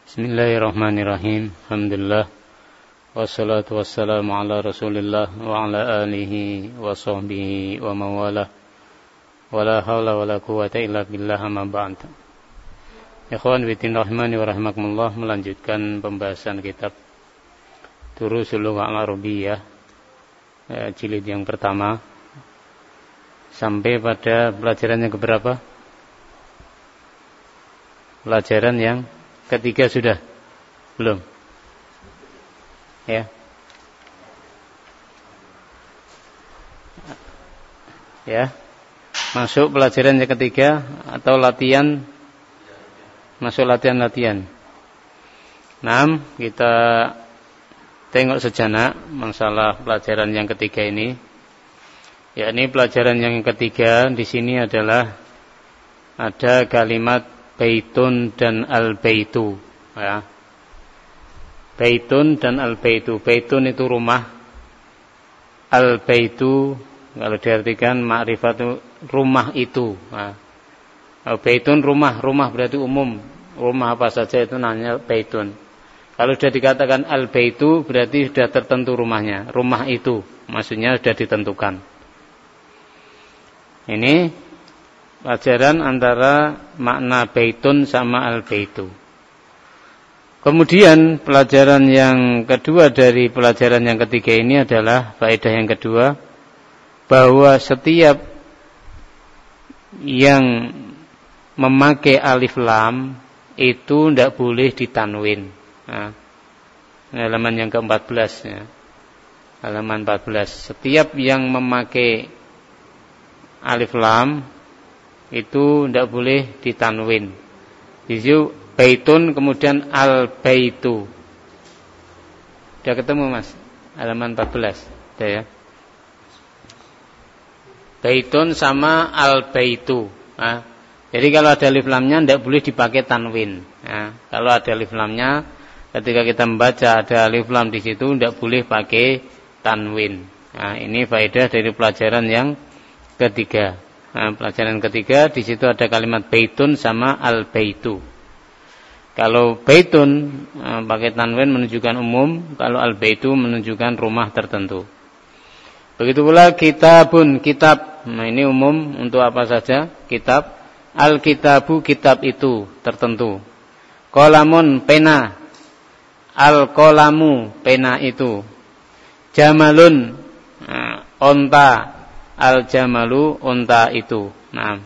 Bismillahirrahmanirrahim. Alhamdulillah. Wassalatu wassalamu ala Rasulillah wa ala alihi wa sahbihi wa mawalah. Wala hawla wala quwwata illa billah, amma ba'd. Ikhwan fillah rahimani wa rahimakumullah, melanjutkan pembahasan kitab Durusul Lughah Al-Arabiyyah jilid yang pertama sampai pada pelajaran yang keberapa? Pelajaran yang ketiga sudah? Belum? Ya. Ya. Masuk pelajaran yang ketiga atau latihan? Masuk latihan-latihan. Nah, kita tengok sejenak masalah pelajaran yang ketiga ini. Yakni pelajaran yang ketiga di sini adalah ada kalimat baitun dan al-baitu, ya. Baitun dan al-baitu. Baitun itu rumah. Al-baitu kalau diartikan ma'rifatu rumah itu. Nah, baitun rumah berarti umum. Rumah apa saja itu namanya baitun. Kalau sudah dikatakan al-baitu berarti sudah tertentu rumahnya. Rumah itu maksudnya sudah ditentukan. Ini pelajaran antara makna baitun sama al-baitu. Kemudian pelajaran yang kedua dari pelajaran yang ketiga ini adalah faedah yang kedua, bahwa setiap yang memakai alif lam itu tidak boleh ditanwin. Nah, halaman yang ke-14 ya. Halaman 14. Setiap yang memakai alif lam itu tidak boleh ditanwin. Di situ baitun kemudian al-baitu. Sudah ketemu Mas? Halaman 14. Sudah ya. Baitun sama al-baitu. Nah, jadi kalau ada alif lamnya tidak boleh dipakai tanwin. Nah, kalau ada alif lamnya ketika kita membaca ada alif lam di situ tidak boleh pakai tanwin. Nah, ini faedah dari pelajaran yang ketiga. Nah, pelajaran ketiga di situ ada kalimat baitun sama al-baitu. Kalau baitun pakai tanwin menunjukkan umum, kalau al-baitu menunjukkan rumah tertentu. Begitu pula kitabun, kitab. Nah, ini umum untuk apa saja? Kitab. Al-kitabu, kitab itu tertentu. Qalamun, pena. Al-qalamu, pena itu. Jamalun, onta. Al-jamalu, unta itu. Nah.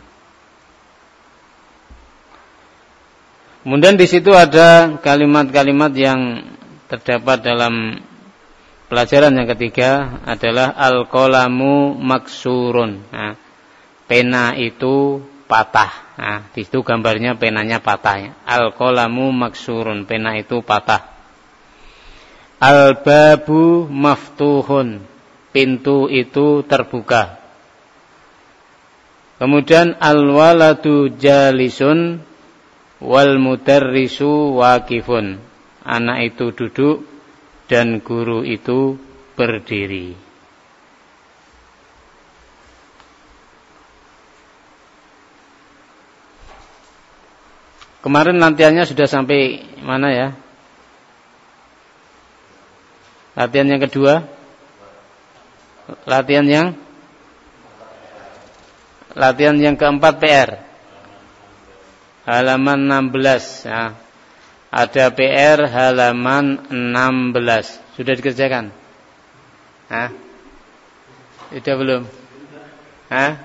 Kemudian di situ ada kalimat-kalimat yang terdapat dalam pelajaran yang ketiga adalah al-qalamu maksurun. Nah, pena itu patah. Nah, di situ gambarnya penanya patah. Ya. Al-qalamu maksurun, pena itu patah. Al-babu maftuhun, pintu itu terbuka. Kemudian al-waladu jalisun wal mudarrisu waqifun. Anak itu duduk dan guru itu berdiri. Kemarin latihannya sudah sampai mana ya? Latihan yang kedua? Latihan yang keempat PR. Halaman 16 ya. Ada PR halaman 16. Sudah dikerjakan? Hah? Sudah belum? Hah?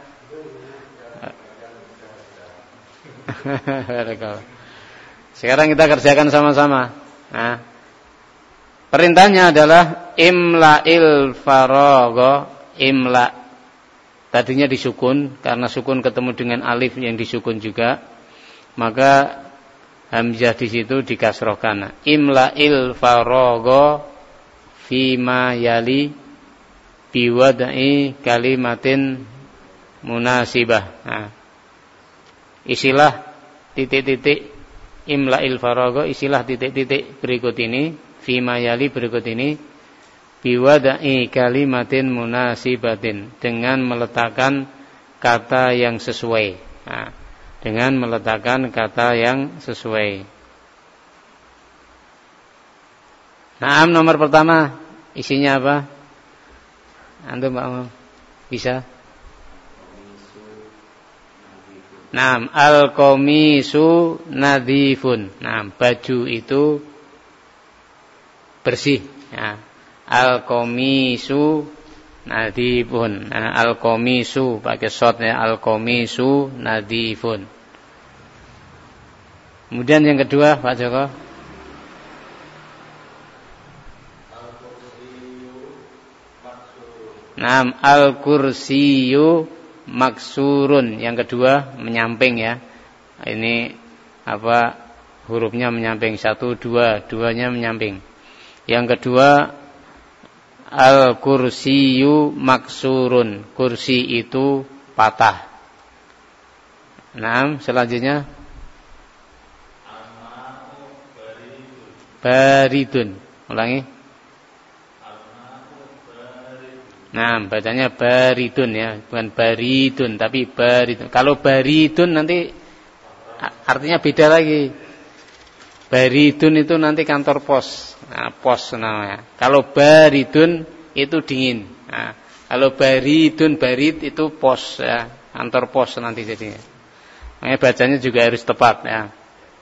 Sekarang kita kerjakan sama-sama. Nah, perintahnya adalah imla'il faragha, imla. Tadinya disukun, karena sukun ketemu dengan alif yang disukun juga, maka hamzah di situ dikasrohkan. Imla'il faragha fima yali biwad'i kalimatin munasibah. Nah, isilah titik-titik imla'il faragha, isilah titik-titik berikut ini, fima yali berikut ini, biwad'i kalimatin munasibatin, dengan meletakkan kata yang sesuai. Nah, dengan meletakkan kata yang sesuai. Naam, nomor pertama isinya apa? Antum Pak Umam bisa? Naam, al-qamisu nadhifun. Naam, baju itu bersih. Ya. Al-qamisu nadhifun. Nah, al-qamisu pakai shotnya, al-qamisu nadhifun. Kemudian yang kedua, Pak Joko. Naam, al-kursiyu maksurun. Yang kedua menyamping ya. Ini apa? Hurufnya menyamping. 1, 2, duanya menyamping. Yang kedua al-kursiyu maksurun. Kursi itu patah. Naam, selanjutnya baridun. Ulangi. Nah, bacanya baridun ya, bukan baridun tapi baridun. Kalau baridun nanti artinya beda lagi. Baridun itu nanti kantor pos. Nah, pos namanya. Kalau baridun itu dingin. Nah, kalau baridun, barid itu pos ya, kantor pos nanti jadinya. Makanya bacanya juga harus tepat ya.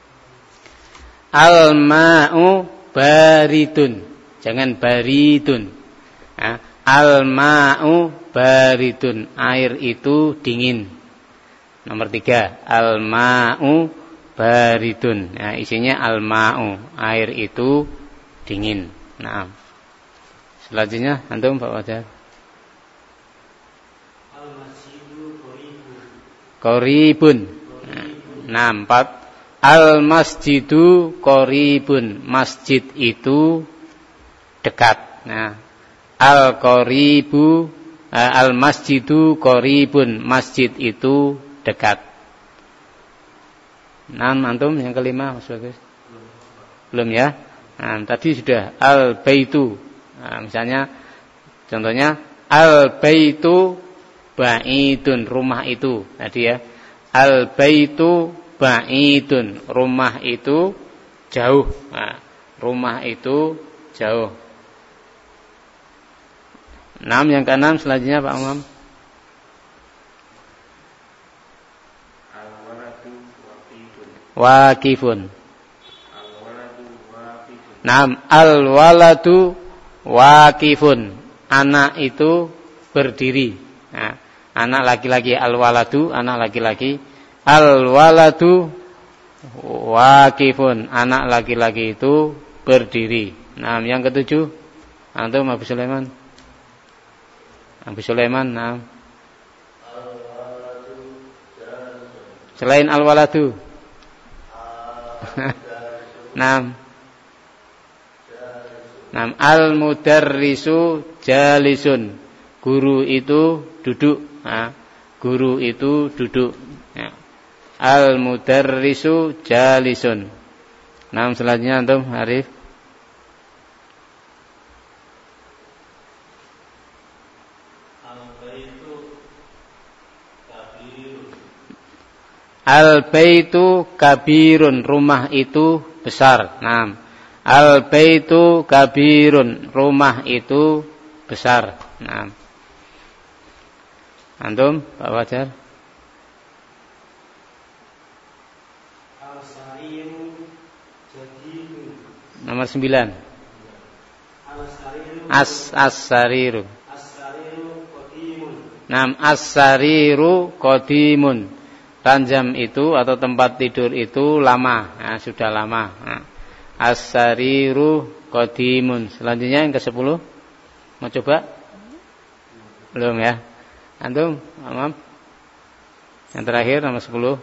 Al-ma'u baridun. Jangan baridun. Nah, al-ma'u baridun. Air itu dingin. Nomor 3. Al-ma'u baridun. Nah, isinya al-ma'u. Air itu dingin. Nah. Selanjutnya antum Pak Wajar. Al-masjidu qoribun. Nah, 4. Al-masjidu qoribun. Masjid itu dekat. Nah, al-qoribu al-masjidu qoribun. Masjid itu dekat. Nah, antum yang kelima Mas Bagus. Belum ya? Nah, tadi sudah al-baitu. Nah, misalnya contohnya al-baitu ba'idun, rumah itu. Tadi ya. Al-baitu ba'idun, rumah itu jauh. Nah, rumah itu jauh. 6, yang ke-6 selanjutnya Pak Umam. Waqifun. Naam, al-waladu waqifun. Anak itu berdiri. Nah, anak laki-laki al-waladu, anak laki-laki. Al-waladu waqifun. Anak laki-laki itu berdiri. Nah, yang ke-7 antum Abu Sulaiman. Abu Sulaiman, nah. Selain al-waladu. Nah. Nah, al-mudarrisu jalisun. Guru itu duduk. Nah, guru itu duduk. Ya. Al-mudarrisu jalisun. Nah, selanjutnya antum Arif. Al-baitu kabirun, rumah itu besar. Nah, al-baitu kabirun, rumah itu besar. Nah, antum Pak Wajar. Nomor 9. As-sariru. Nah, as-sariru qadimun. Ranjam itu atau tempat tidur itu lama, nah, sudah lama. Nah, as-sariru qadimun. Selanjutnya yang ke-10. Mau coba? Belum ya? Antum, Amam? Yang terakhir nomor 10.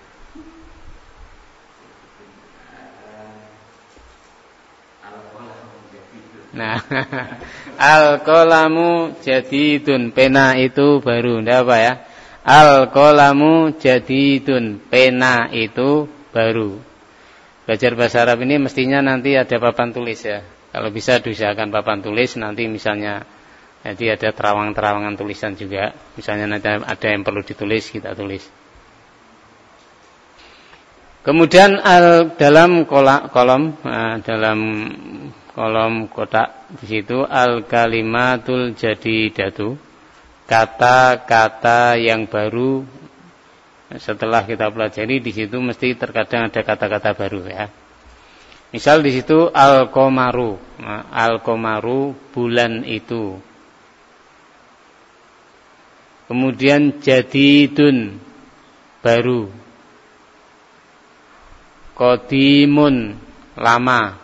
Nah, al-qalamu jadidun, pena itu baru. Ndak apa ya? Al-qalamu jadidun, pena itu baru. Belajar bahasa Arab ini mestinya nanti ada papan tulis ya. Kalau bisa diusahakan papan tulis, nanti misalnya jadi ada terawang-terawangan tulisan juga. Misalnya nanti ada yang perlu ditulis, kita tulis. Kemudian dalam kolom kotak di situ al-kalimatul jadidatu, kata-kata yang baru. Setelah kita pelajari di situ mesti terkadang ada kata-kata baru ya. Misal di situ al-qamaru. Nah, al-qamaru bulan itu. Kemudian jadidun baru. Qadimun lama.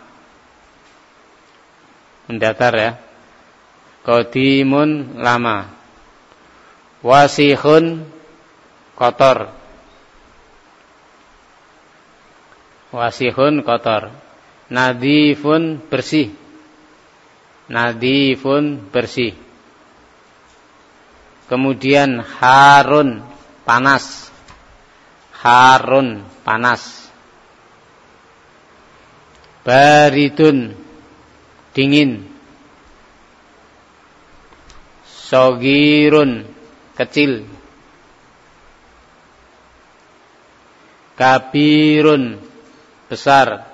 Mendatar ya. Qadimun lama. Wasihun kotor. Wasihun kotor. Nadifun bersih. Nadifun bersih. Kemudian harun panas. Harun panas. Baridun dingin. Sogirun kecil. Kabirun besar.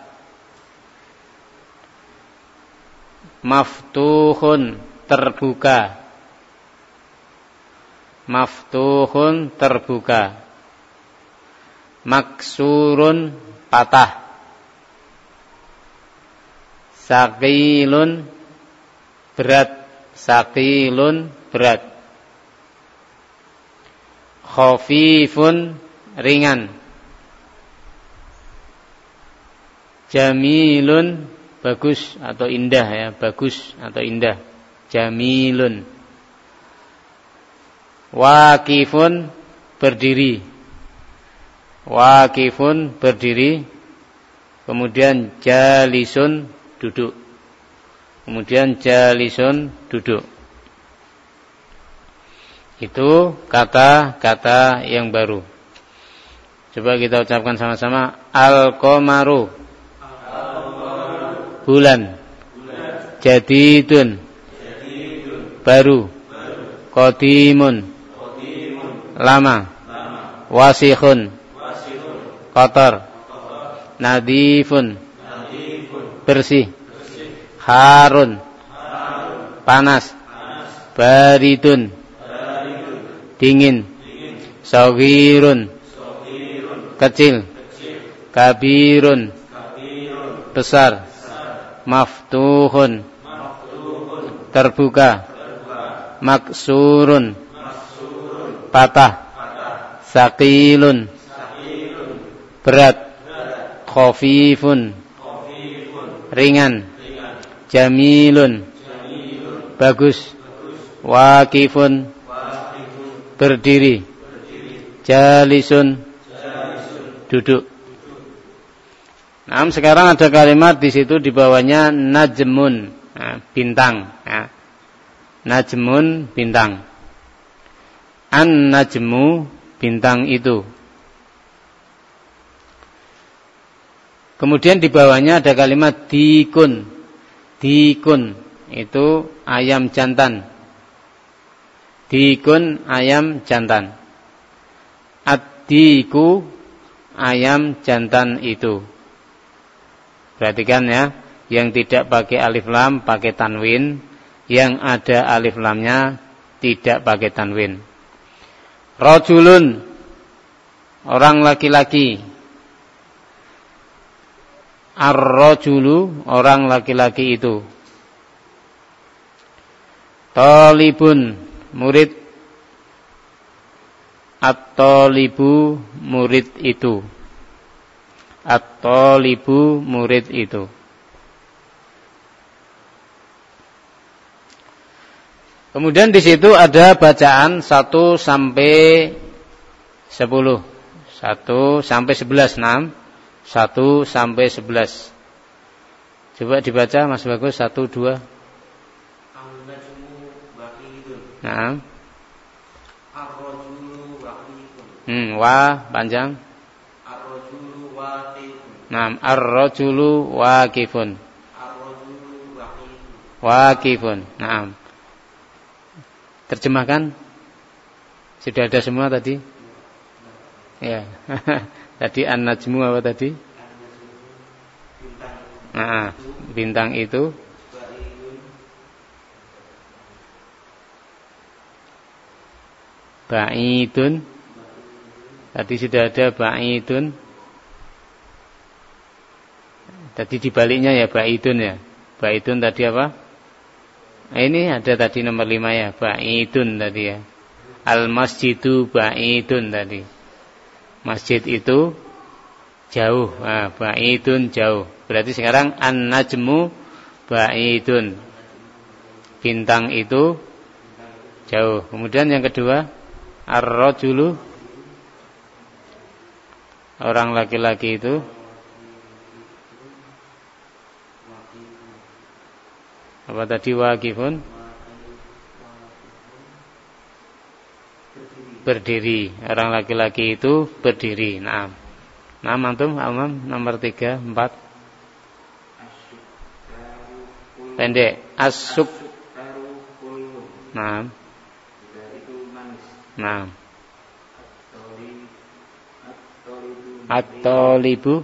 Maftuhun terbuka. Maftuhun terbuka. Maksurun patah. Saqilun berat. Saqilun berat. Khafifun ringan. Jamilun bagus atau indah ya, bagus atau indah. Jamilun. Waqifun berdiri. Waqifun berdiri. Kemudian jalisun duduk. Kemudian jalisun duduk. Itu kata-kata yang baru. Coba kita ucapkan sama-sama. Al-qamaru bulan. Jadidun baru. Qadimun lama. Wasihun kotor. Nadifun bersih. Harun panas. Baridun dingin. Saghirun kecil. Kabirun besar. Maftuhun terbuka. Maksurun patah. Saqilun berat. Khafifun ringan. Jamilun bagus. Waqifun berdiri. Jalisun duduk. Nah, sekarang ada kalimat di situ di bawahnya najmun, bintang. Najmun bintang. An-najmu bintang itu. Kemudian di bawahnya ada kalimat dikun. Dikun itu ayam jantan. Dikun ayam jantan. Ad-diku ayam jantan itu. Perhatikan ya, yang tidak pakai alif lam pakai tanwin, yang ada alif lamnya tidak pakai tanwin. Rajulun orang laki-laki. Ar-rajulu orang laki-laki itu. Talibun murid. At-talibu murid itu. At-talibu murid itu. Kemudian di situ ada bacaan 1 sampai 10. 1 sampai 11, 6. 1 sampai 11. Coba dibaca Mas Bagus. 1, 2. Nah. Wa panjang. Nah, ar-rajulu waqifun. Waqifun. Naam. Terjemahkan. Sudah ada semua tadi? Ya. Tadi an-najmu apa tadi? Nah, bintang itu ba'idun. Tadi sudah ada ba'idun. Tadi dibaliknya ya ba'idun ya. Ba'idun tadi apa? Ini ada tadi nomor 5 ya, ba'idun tadi ya. Al-masjidu ba'idun tadi. Masjid itu jauh. Nah, ba'idun jauh. Berarti sekarang an-najmu ba'idun. Bintang itu jauh. Kemudian yang kedua, ar-rajulu, orang laki-laki itu apa tadi? Waqifun, berdiri. Orang laki-laki itu berdiri. Nah, antum nomor 3, 4. Pendek. As-suk. Nah. At-talibu.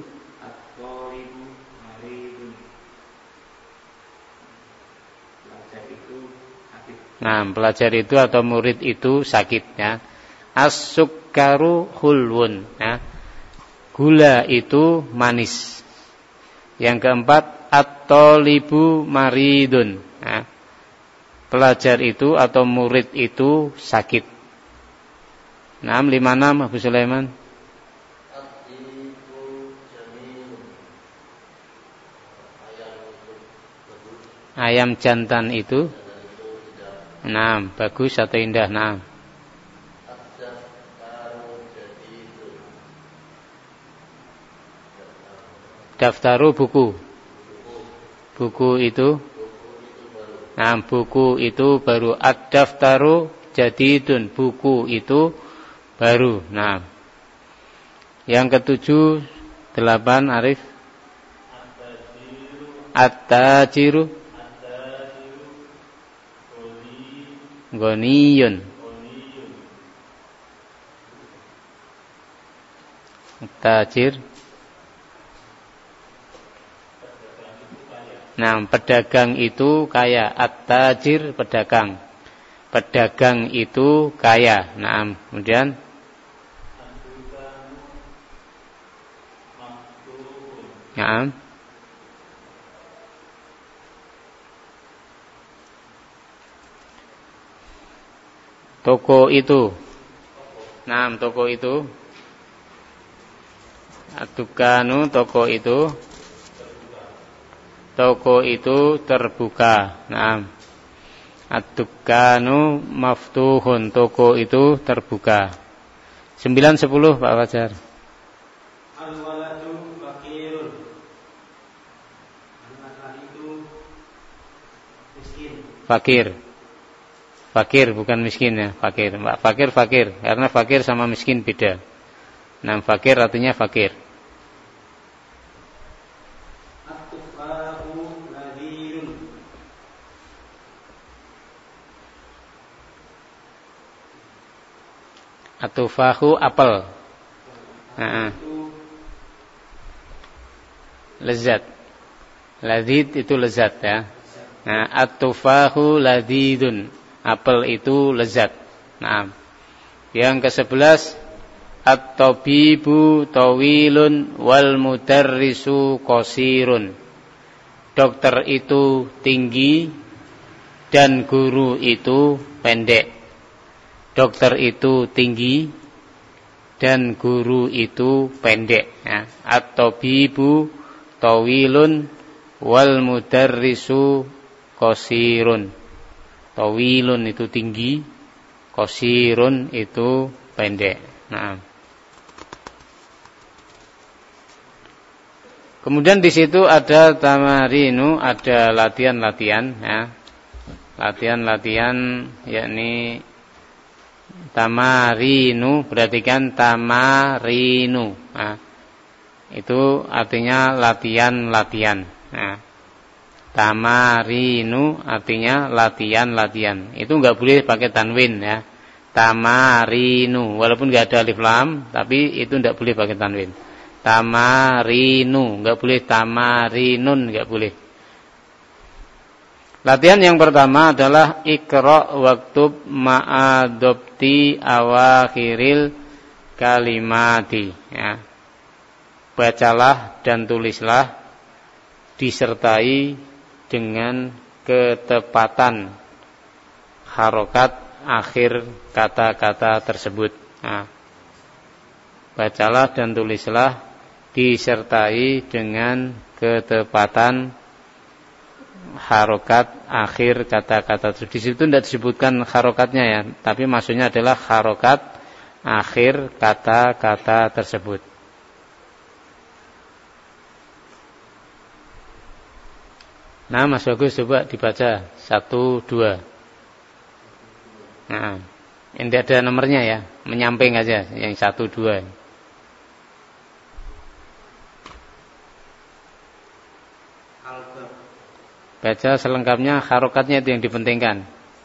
Nah, pelajar itu atau murid itu sakit ya. As-sukkaru khulwun ya. Gula itu manis. Yang keempat, at-talibu maridun ya. Pelajar itu atau murid itu sakit. 56 Abu Sulaiman. Ayam jantan itu bagus atau indah. Daftaru buku. Buku itu buku itu baru. Ad-daftaru jadidun, buku itu baru. Yang ketujuh 8 Arif. At-tajiru ghaniyun. Tajir. Pedagang itu kaya. At-tajir pedagang. Pedagang itu kaya. Kemudian toko itu. Toko itu. At-tukanu, toko itu. Toko itu terbuka. At-tukanu maftuhun, toko itu terbuka. 9, 10 Pak Fajar. Al-waladu fakirun. Anak itu miskin. Fakir bukan miskin ya, fakir. Fakir karena fakir sama miskin beda. Fakir artinya fakir. At-tufahu nadirun. At-tufahu apel. Lezat. Ladid itu lezat ya. At-tufahu ladidun. Apel itu lezat. Yang ke-11, at-tabibu tawilun wal mudarrisu qasirun. Dokter itu tinggi dan guru itu pendek. Dokter itu tinggi dan guru itu pendek ya. At-tabibu tawilun wal mudarrisu qasirun. Tawilun itu tinggi, qasirun itu pendek. Kemudian di situ ada tamarinu, ada latihan-latihan ya. Latihan-latihan yakni tamarinu, perhatikan tamarinu. Itu artinya latihan-latihan. Tamarinu artinya latihan-latihan. Itu enggak boleh pakai tanwin ya. Tamarinu, walaupun enggak ada alif lam, tapi itu enggak boleh pakai tanwin. tamarinu, enggak boleh tamarinun, enggak boleh. Latihan yang pertama adalah iqra waktub ma'adobti awakhiril kalimati, ya. Bacalah dan tulislah disertai dengan ketepatan harokat akhir kata-kata tersebut. Nah, bacalah dan tulislah disertai dengan ketepatan harokat akhir kata-kata tersebut. Di situ tidak disebutkan harokatnya ya, tapi maksudnya adalah harokat akhir kata-kata tersebut. Nah, Mas Bagus coba dibaca 1, 2. Nah, ini ada nomornya ya, menyamping aja yang 1, 2. Baca selengkapnya, harokatnya itu yang dipentingkan.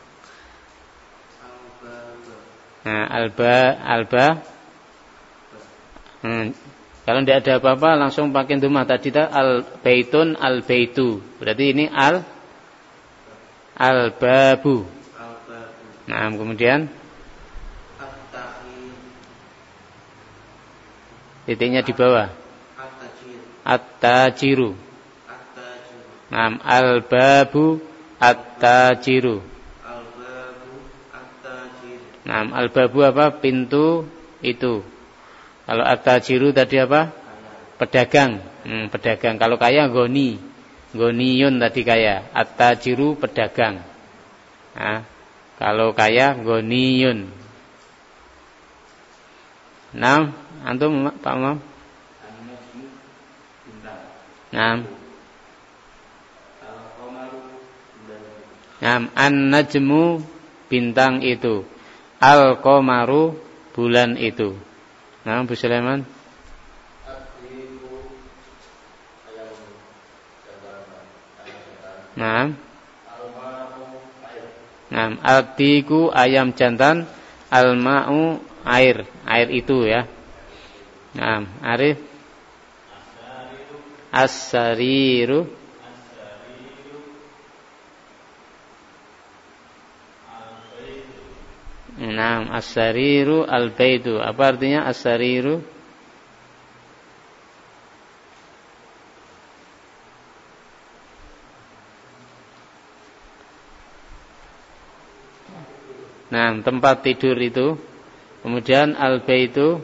Nah, alba. Kalau tidak ada apa-apa langsung pakai dhamma. Tadi al-baitun, al-baitu. Berarti ini al-babu. Nah, kemudian titiknya di bawah. At-tajiru. Nah, al-babu at-tajiru. Nah, al-babu apa? Pintu itu. Kalau at-tajiru tadi apa? Pedagang. Pedagang. Kalau kaya goniyun tadi kaya. At-tajiru pedagang. Nah, kalau kaya goniyun. Nah, antum Pak Imam. Nah, an-najmu bintang itu. Al-qamaru bulan itu. Nah, Bu Sulaiman. Nah, al-tiku ayam jantan, al-ma'u air itu ya. Nah, Arif. As-sariru. Nah, as-sariru al-baitu. Apa artinya as-sariru? Nah, tempat tidur itu. Kemudian al-baitu.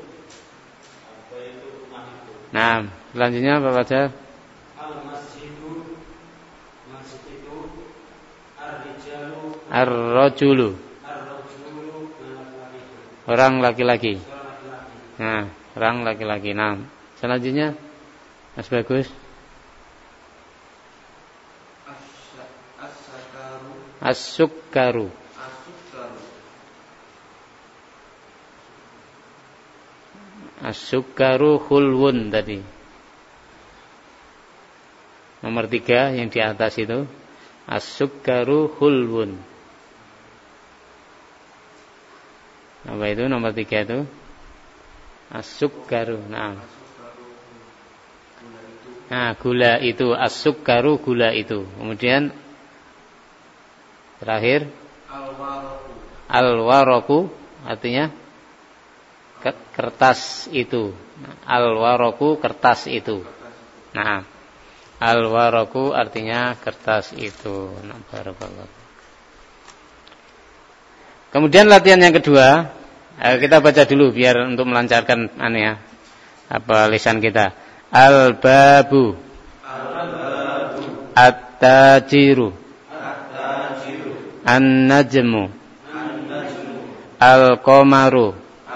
Nah, selanjutnya apa baca? Al-masjidu. Masjid itu ar-rijalu. Ar-rajulu. Orang laki-laki. Nah, orang laki-laki. Nah, selanjutnya Mas Bagus. As-sukkaru. As-sukkaru khulwun tadi. Nomor 3 yang di atas itu. As-sukkaru khulwun. Apa itu nomor 3 itu? As-sukkaru. Nah, gula itu. As-sukkaru gula itu. Kemudian terakhir al-waraku artinya kertas itu. Al-waraku kertas itu. Nah, al-waraku artinya kertas itu. Nah, barakallahu. Kemudian latihan yang kedua, kita baca dulu biar untuk melancarkan lisan kita. Al-babu. At-tajiru. An-najmu. Al-qamaru.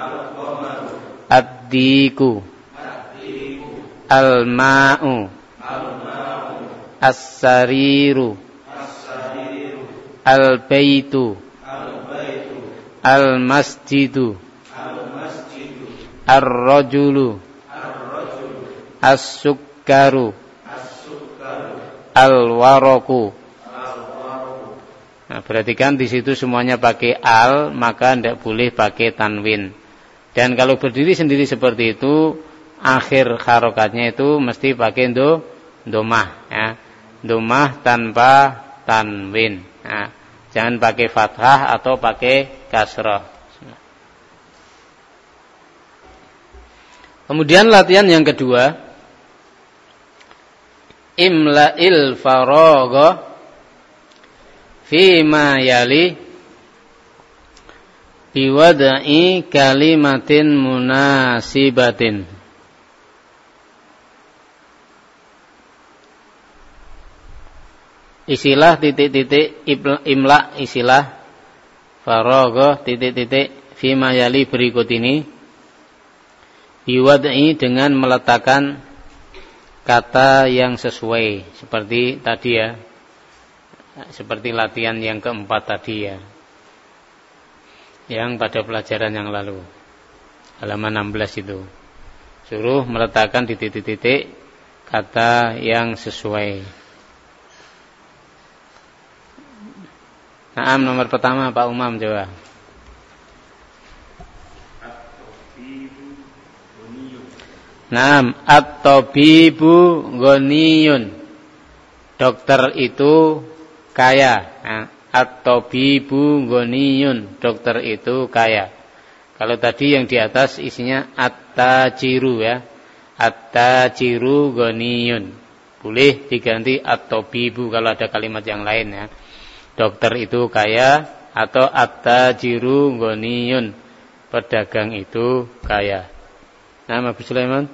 Ad-diku. Al-ma'u. As-sariru. Al-baitu. Al-masjidu. Ar-rajulu. As-sukkaru. Al-waraku. Nah, perhatikan di situ semuanya pakai al, maka tidak boleh pakai tanwin. Dan kalau berdiri sendiri seperti itu, akhir harokatnya itu mesti pakai domah ya. Domah tanpa tanwin ya. Jangan pakai fathah atau pakai kasrah. Kemudian latihan yang kedua, imla'il faragha fi ma yali biwada'i kalimatin munasibatin. Isilah titik-titik imla, isilah faragha titik-titik fi ma yali berikut ini biwad'i dengan meletakkan kata yang sesuai seperti tadi ya, seperti latihan yang keempat tadi ya, yang pada pelajaran yang lalu halaman 16 itu suruh meletakkan di titik-titik kata yang sesuai. Naam, nomor pertama Pak Umam coba. Naam, at-tabibu ghaniyun. Dokter itu kaya. Nah, at-tabibu ghaniyun. Dokter itu kaya. Kalau tadi yang di atas isinya at-tajiru ya. At-tajiru ghaniyun. Boleh diganti at-tabibu kalau ada kalimat yang lain ya. Dokter itu kaya atau at-tajiru ghaniyun. Pedagang itu kaya. Nama Abu Sulaiman?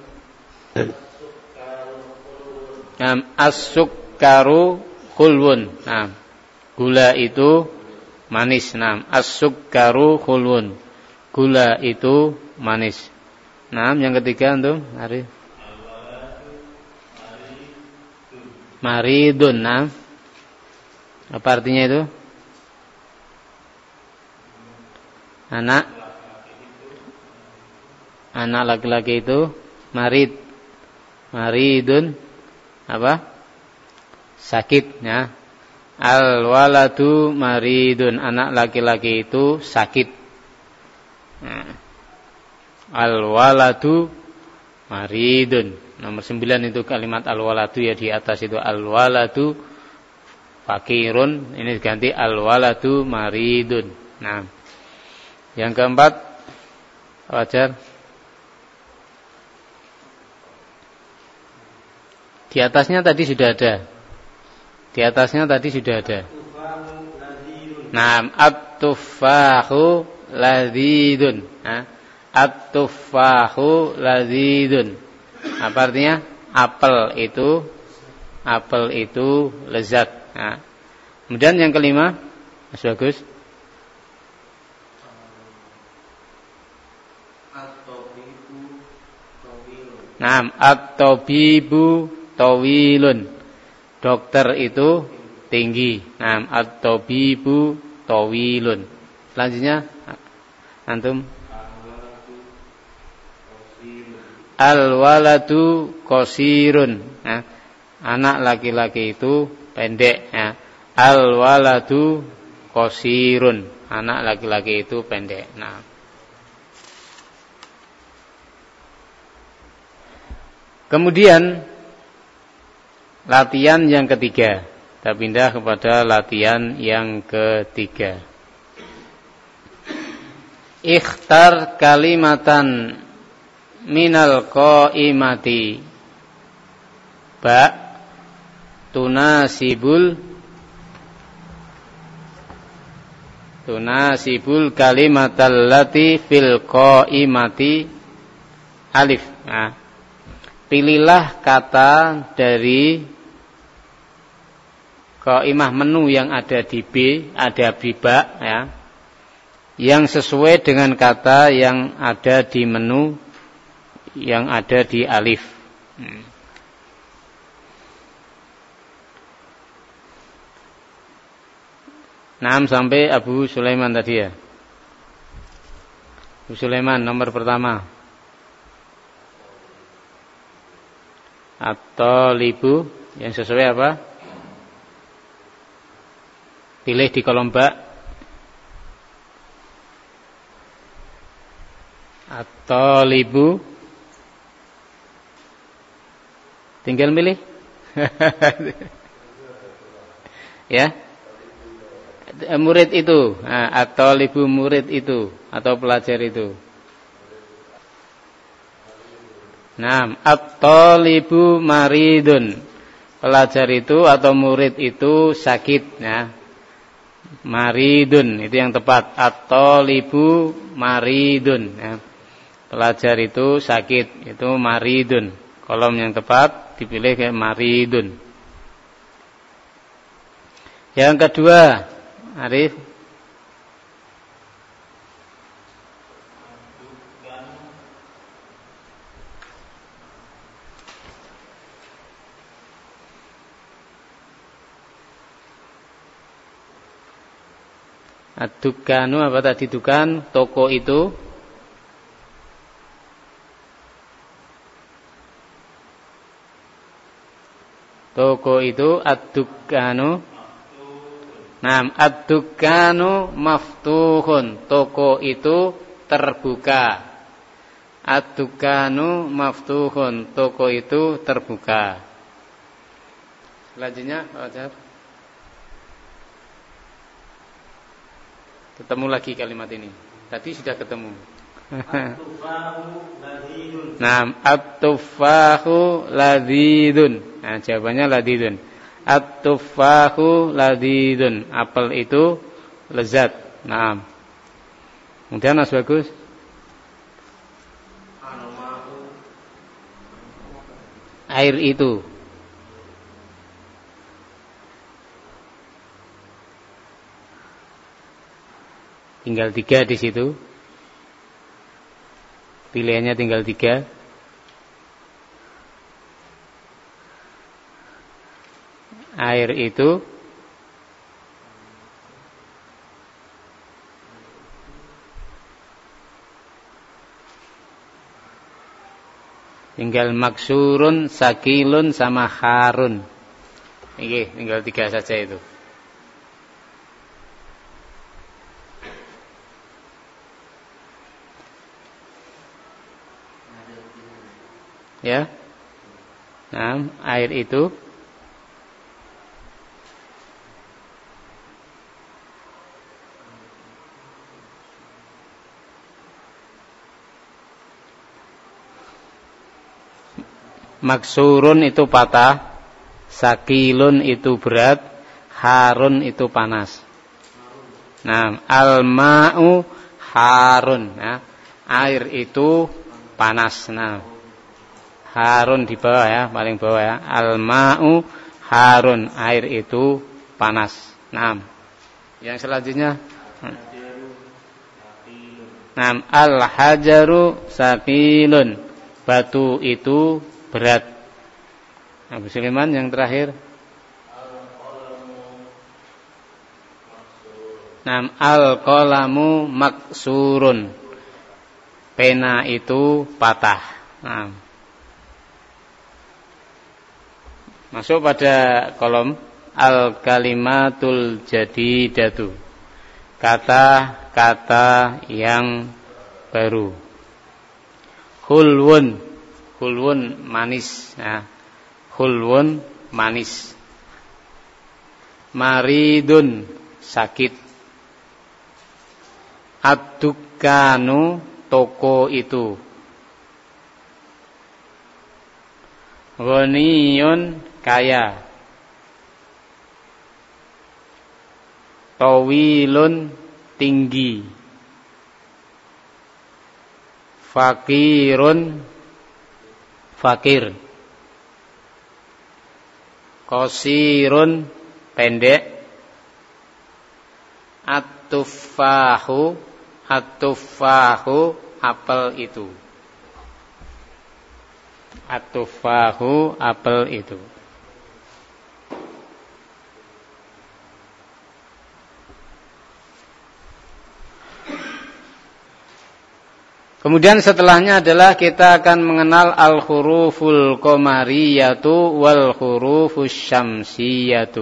As-sukkaru khulwun. Nah, gula itu manis. Nah, as-sukkaru khulwun. Gula itu manis. Nah, yang ketiga antum, Arif. Maridun. Nah, apa artinya itu? Anak laki-laki itu maridun apa? Sakit ya. Al-waladu maridun, anak laki-laki itu sakit. Al-waladu maridun. Nomor 9 itu kalimat al-waladu ya, di atas itu al-waladu fakirun, ini diganti al-waladu maridun. Nah, yang keempat wajar. Di atasnya tadi sudah ada. Di atasnya tadi sudah ada. Naam, at-tuffahu ladzidun. At-tuffahu ladzidun. Apa artinya? Apel itu lezat. Nah, kemudian yang kelima, Mas Bagus. Naam, at-tabibu tawilun. Dokter itu tinggi. Naam, at-tabibu tawilun. Selanjutnya antum. Al-waladu qasirun. Nah, anak laki-laki itu pendek ya. Al-waladu qasirun. Anak laki-laki itu pendek. Nah, kemudian latihan yang ketiga. Kita pindah kepada latihan yang ketiga. Ikhtar kalimatan minal qaimati ba tunasibul kalimatal lati fil qaimati alif. Nah, pilihlah kata dari qaimah menu yang ada di B, ada di ba ya, yang sesuai dengan kata yang ada di menu yang ada di alif. 6 sampai Abu Sulaiman tadi ya. Abu Sulaiman nomor pertama. At-talibu yang sesuai apa? Pilih di kolom ba. At-talibu Tinggal milih. Ya. Murid itu, atau ibu murid itu, atau pelajar itu. Nah, at-talibu maridun. Pelajar itu atau murid itu sakit, ya. Maridun itu yang tepat. At-talibu maridun, ya. Pelajar itu sakit, itu maridun. Kolom yang tepat dipilih kayak maridun. Yang kedua, Arif. Ad-dukanu apa tadi dukan? Toko itu. Toko itu ad-dukanu. Nah, ad-dukanu maftuhun. Toko itu terbuka. Ad-dukanu maftuhun. Toko itu terbuka. Selanjutnya, Pak. Ketemu lagi kalimat ini. Tadi sudah ketemu. Nah, at-tufahu ladidun. Nah, jawabannya ladidun. At-tufahu ladidun. Apel itu lezat. Nah. Kemudian Mas Bagus. Air itu. Tinggal 3 di situ. Pilihannya tinggal 3. Air itu tinggal maksurun, sakilun sama harun. Ini tinggal 3 saja itu. Ya. Nah, air itu maksurun itu patah, sakilun itu berat, harun itu panas. Nah, al-ma'u harun, ya. Air itu panas. Nah, harun di bawah ya, paling bawah ya. Al-ma'u harun, air itu panas. Nah, yang selanjutnya. Nah, al-hajaru sakilun, batu itu berat. Abu Sulaiman yang terakhir. Nah, al-qalamu maksurun, pena itu patah. Nah, masuk pada kolom al-kalimatul jadidatu. Kata-kata yang baru. Hulwun. Hulwun manis. Nah, hulwun manis. Maridun sakit. Ad-dukanu toko itu. Ghaniyun kaya. Tawilun tinggi. Fakirun fakir. Qasirun pendek. At-tufahu apel itu. At-tufahu apel itu. Kemudian setelahnya adalah kita akan mengenal al-huruful qamariyatu wal hurufus syamsiyatu.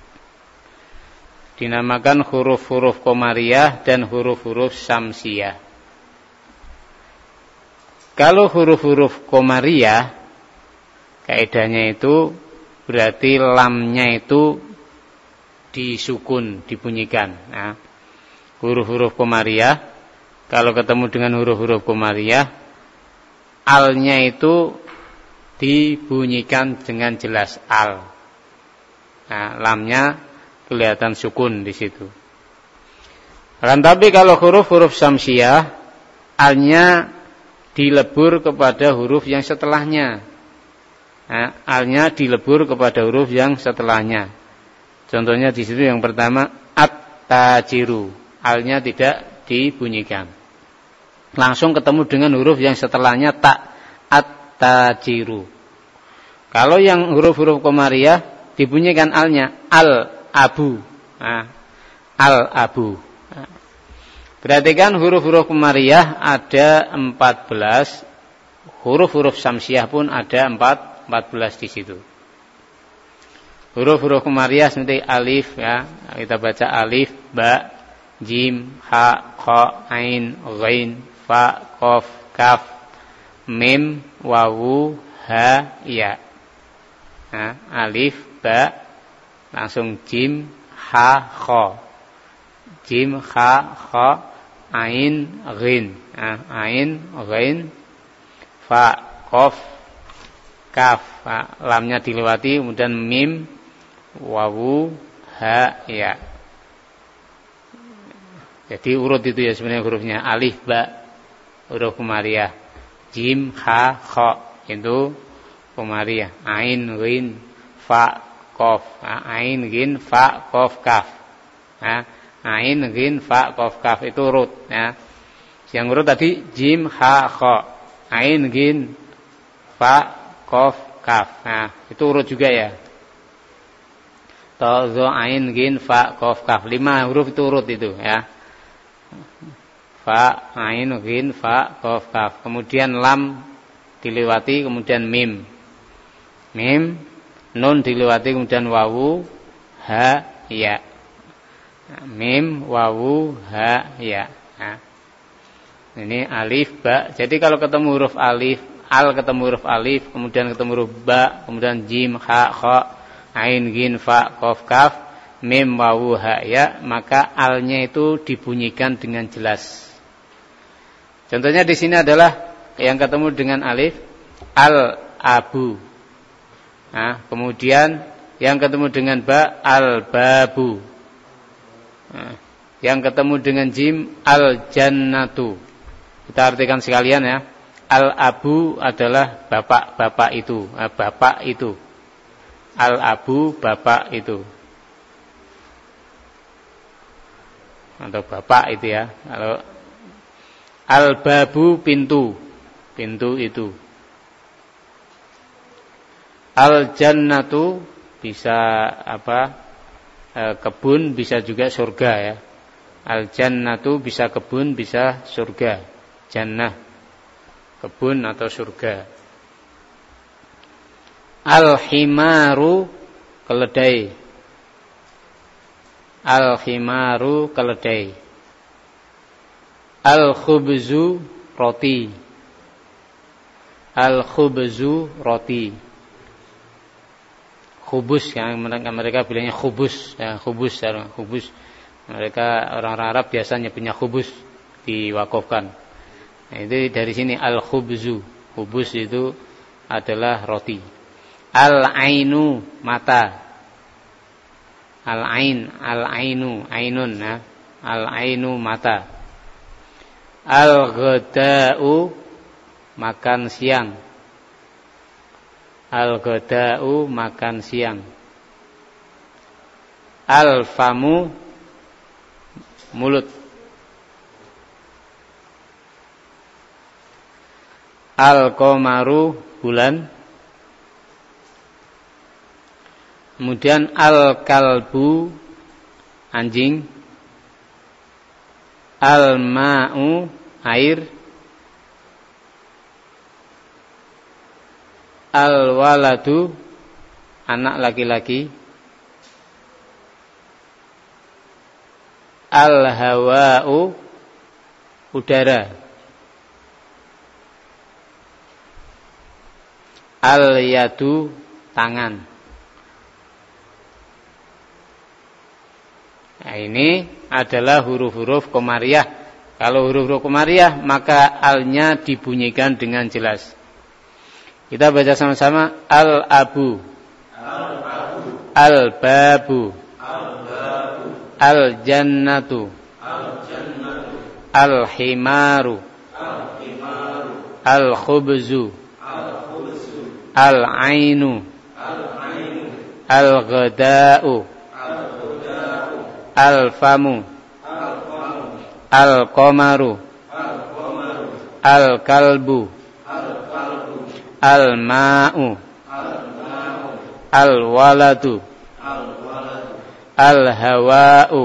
Dinamakan huruf-huruf qamariyah dan huruf-huruf syamsiyah. Kalau huruf-huruf qamariyah Kaidahnya itu berarti lamnya itu disukun, dibunyikan. Nah, huruf-huruf komariah kalau ketemu dengan huruf-huruf komariah, alnya itu dibunyikan dengan jelas al. Nah, lamnya kelihatan sukun di situ. Akan tapi kalau huruf-huruf syamsiah, alnya dilebur kepada huruf yang setelahnya. Nah, alnya dilebur kepada huruf yang setelahnya. Contohnya di situ yang pertama at-tajiru, alnya tidak dibunyikan. Langsung ketemu dengan huruf yang setelahnya ta, at-tajiru. Kalau yang huruf-huruf komariah dibunyikan alnya al-abu. Nah, al-abu. Nah, perhatikan huruf-huruf komariah ada 14, huruf-huruf syamsiah pun ada 14 di situ. Huruf-huruf komariah seperti alif, ya, kita baca alif, ba, jim, ha, kha, ain, ghain, fa, qaf, kaf, mim, wawu, ha, ya. Nah, alif, ba, langsung jim, ha, kha. Jim, ha, kha, ain, ghain. Nah, ain, ghain, fa, qaf, kaf. Nah, lamnya dilewati, kemudian mim, wawu, ha, ya. Jadi urut itu ya sebenarnya hurufnya. Alif, ba, huruf komariah. Jim, ha, kha, itu komariah. Ain, ghin, fa, qaf. Ain, ghin, fa, qaf, kaf. Ain, ghin, fa, qaf, kaf, itu urut. Yang urut tadi jim, ha, kha. Ain, ghin, fa, qaf, kaf. Itu urut juga ya. Ta, za, ain, ghin, fa, qaf, kaf. 5 huruf itu urut itu ya. Fa, ain, ghin, fa, qaf, kaf. Kemudian lam dilewati, kemudian mim. Mim, nun dilewati, kemudian wawu, ha, ya. Mim, wawu, ha, ya. Ini alif, ba. Jadi kalau ketemu huruf alif, al ketemu huruf alif, kemudian ketemu huruf ba, kemudian jim, ha, kha, ain, ghin, fa, qaf, kaf, mim, wawu, ha, ya, maka alnya itu dibunyikan dengan jelas. Contohnya di sini adalah yang ketemu dengan alif, al-abu. Nah, kemudian yang ketemu dengan ba, al-babu. Nah, yang ketemu dengan jim, al-jannatu. Kita artikan sekalian ya. Al-abu adalah bapak-bapak itu. Bapak itu. Al-abu, bapak itu. Atau bapak itu ya. Kalau al-babu, pintu. Pintu itu. Al-jannatu bisa kebun, bisa juga surga ya. Al-jannatu bisa kebun, bisa surga. Jannah, kebun atau surga. Al-himaru, keledai. Al-himaru, keledai. Al-khubzu, roti. Al-khubzu, roti. Khubus yang mereka bilangnya khubus ya, khubus. Mereka orang Arab biasanya punya khubus diwakafkan. Nah, itu dari sini al-khubzu. Khubus itu adalah roti. Al-ainu, mata. Al-ainu, ainun ya. Al-ainu, mata. Al-ghada'u, makan siang. Al-ghada'u, makan siang. Al-famu, mulut. Al-qamaru, bulan. Kemudian al-kalbu, anjing. Al-ma'u, air. Al-waladu, anak laki-laki. Al-hawa'u, udara. Al-yadu tangan. Nah, ini adalah huruf-huruf qamariyah. Kalau huruf-huruf qamariyah maka alnya dibunyikan dengan jelas. Kita baca sama-sama. Al-abu, al-babu, al-jannatu, al-himaru, al-khubzu, al-ainu, al-ghada'u, al-famu, al-qamaru, al-kalbu, al-ma'u, al-waladu, al-hawa'u,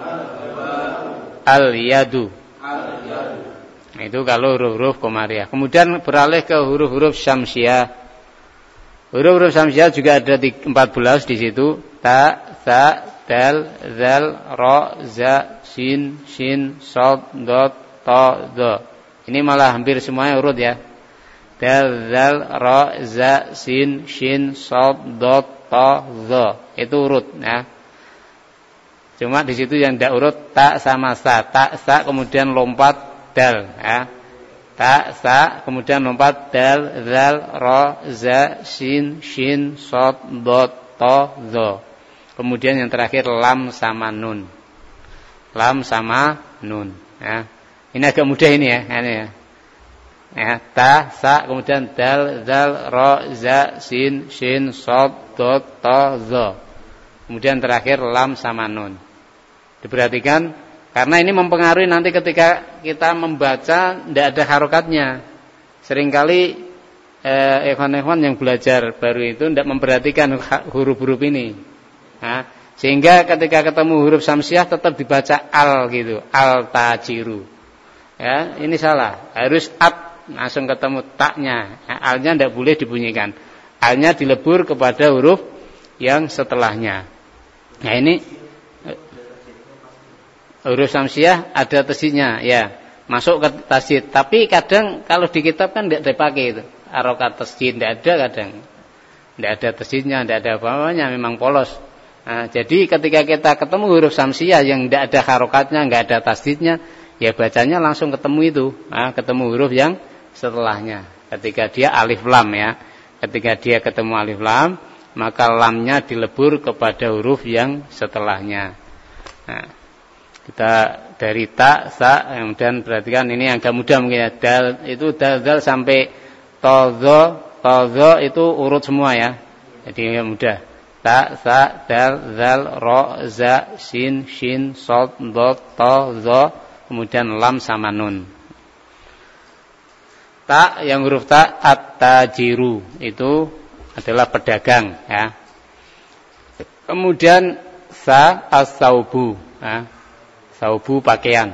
al-yadu. Nah, itu kalau huruf-huruf qamariyah. Kemudian beralih ke huruf-huruf syamsiyah. Huruf-huruf syamsiyah juga ada 14 di situ. Ta, sa, dal, zal, ra, za, sin, shin, shad, dot, ta, dha. Ini malah hampir semuanya urut ya. Dal, zal, ra, za, sin, shin, shad, dot, ta, dha. Itu urut ya. Cuma di situ yang tidak urut ta sama sa. Ta, sa kemudian lompat dal ya. Ta, sa kemudian lompat dal, zal, ra, za, sin, shin, shad, dot, ta, dha. Kemudian yang terakhir lam sama nun. Lam sama nun ya. Ini agak mudah ini ya, ini ya. Ya, ta, sa kemudian dal, zal, ra, za, sin, shin, shad, dot, ta, dha. Kemudian terakhir lam sama nun. Diperhatikan karena ini mempengaruhi nanti ketika kita membaca tidak ada harokatnya. Seringkali ikhwan-ikhwan yang belajar baru itu tidak memperhatikan huruf-huruf ini. Nah, sehingga ketika ketemu huruf syamsiyah tetap dibaca al gitu, al-tajiru. Ya, ini salah. Harus at langsung ketemu taknya. Nah, alnya tidak boleh dibunyikan. Alnya dilebur kepada huruf yang setelahnya. Nah, ini huruf syamsiyah ada tasydidnya ya, masuk ke tasydid. Tapi kadang kalau di kitab kan tidak dipakai itu. Harokat tasydid tidak ada kadang. Tidak ada tasydidnya, tidak ada apa-apanya, memang polos. Nah, jadi ketika kita ketemu huruf syamsiyah yang tidak ada harokatnya, tidak ada tasydidnya, ya bacanya langsung ketemu itu. Nah, ketemu huruf yang setelahnya. Ketika dia alif lam ya. Ketika dia ketemu alif lam, maka lamnya dilebur kepada huruf yang setelahnya. Nah, kita dari ta, sa, kemudian perhatikan ini agak mudah mungkin ya. Dal itu dal sampai ta, dha itu urut semua ya. Jadi agak mudah. Ta, sa, dal, zal, ra, za, sin, shin, shad, dot, ta, dha, kemudian lam sama nun. Ta yang huruf ta at-tajiru itu adalah pedagang ya. Kemudian sa as-saubu ya. Saubu pakaian.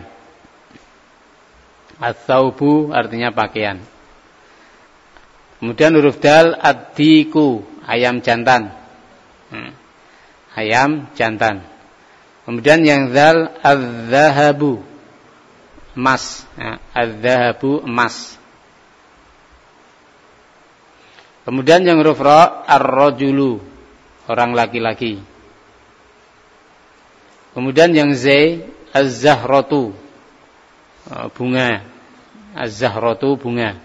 As-saubu artinya pakaian. Kemudian huruf dal ad-diku, ayam jantan. Ayam jantan. Kemudian yang zal az-zahabu, emas ya. Az-zahabu emas. Kemudian yang huruf ra ar-rajulu, orang laki-laki. Kemudian yang z az-zahratu, bunga. Az-zahratu bunga.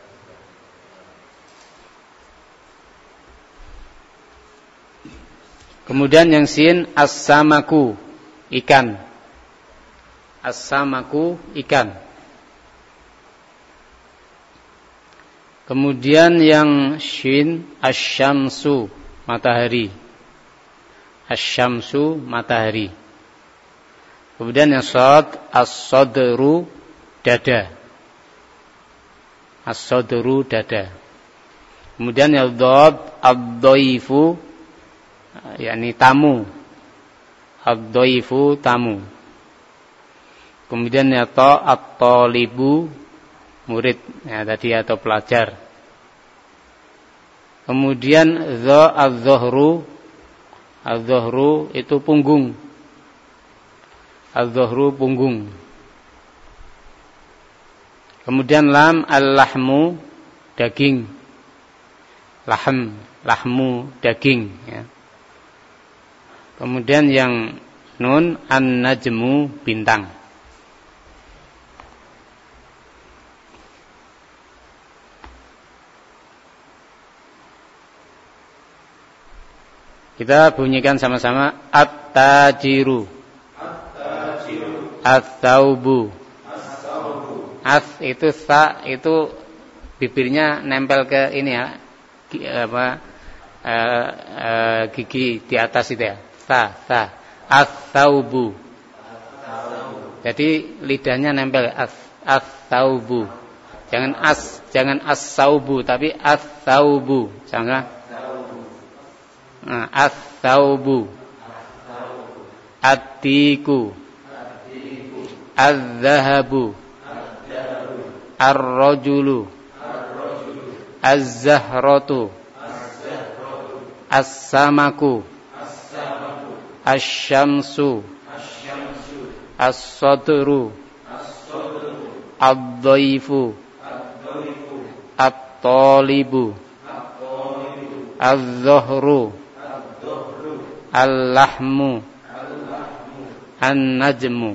Kemudian yang sin as-samaku, ikan. As-samaku ikan. Kemudian yang shin asy-syamsu, matahari. Asy-syamsu matahari. Kemudian yang shad as-sadru, dada. As-sadru dada. Kemudian yang dhad ad-dhaifu, yakni tamu. Ad-dhaifu tamu. Kemudian ya ta at-talibu, murid ya tadi atau pelajar. Kemudian dha az-zuhru, az-zuhru itu punggung. Az-zuhru punggung. Kemudian lam al-lahmu, daging. lahmu daging ya. Kemudian yang nun an-najmu bintang. Kita bunyikan sama-sama at-tajiru. At-taubu. As itu sa itu bibirnya nempel ke ini ya. Gigi di atas itu ya. Sa. At-taubu. Jadi lidahnya nempel at-taubu. Jangan as-saubu tapi at-taubu. Jangan at-taubu, at-tiku, az-zahabu, ar-rajulu, az-zahratu, as-samaku, asy-syamsu, as-sadru, ad-dhaifu, at-talibu, az-zuhru, al-lahmu, an-najmu.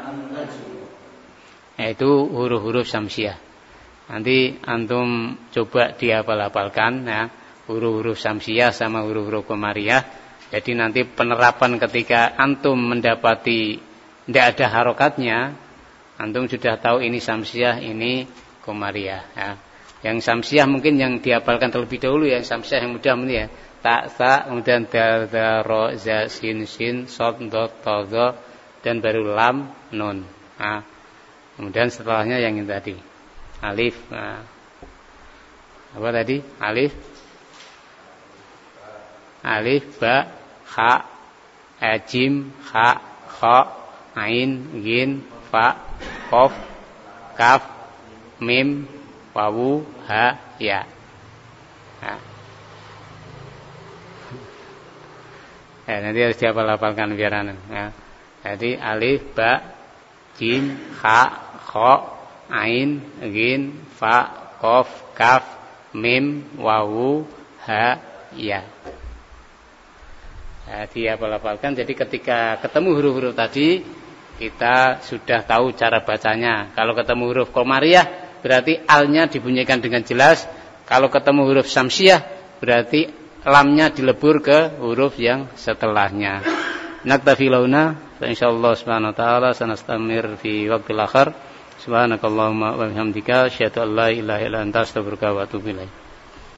Itu huruf-huruf syamsiah. Nanti antum coba dihafal-hafalkan ya, huruf-huruf syamsiah sama huruf-huruf qamariyah. Jadi nanti penerapan ketika antum mendapati tidak ada harokatnya, antum sudah tahu ini syamsiah, ini qamariyah ya. Yang syamsiah mungkin yang dihafalkan terlebih dahulu ya, syamsiah yang mudah ini ya. Ta, sa, kemudian dal, da, ro, za, sin, sod, dot, to, do, dan baru lam, nun. Nah, kemudian setelahnya yang ini tadi. Alif. Nah. Apa tadi? Alif, ba, ha, jim, ha, kha, ain, gin, fa, qaf, kaf, mim, wawu, ha, ya. Nah. Nanti harus dihafal-hafalkan biar ya. Jadi alif, ba, jim, ha, kha, ain, gin, fa, qaf, kaf, mim, wawu, ha, ya. Dihafal-hafalkan. Jadi ketika ketemu huruf-huruf tadi kita sudah tahu cara bacanya. Kalau ketemu huruf qamariyah berarti alnya dibunyikan dengan jelas. Kalau ketemu huruf syamsiah berarti lamnya dilebur ke huruf yang setelahnya. Naktafi launa, insyaallah subhanahu wa ta'ala sanastamir fi waqtil akhir. Subhanakallahumma wa bihamdika asyhadu an la ilaha illa anta astaghfiruka wa atubu ilaik.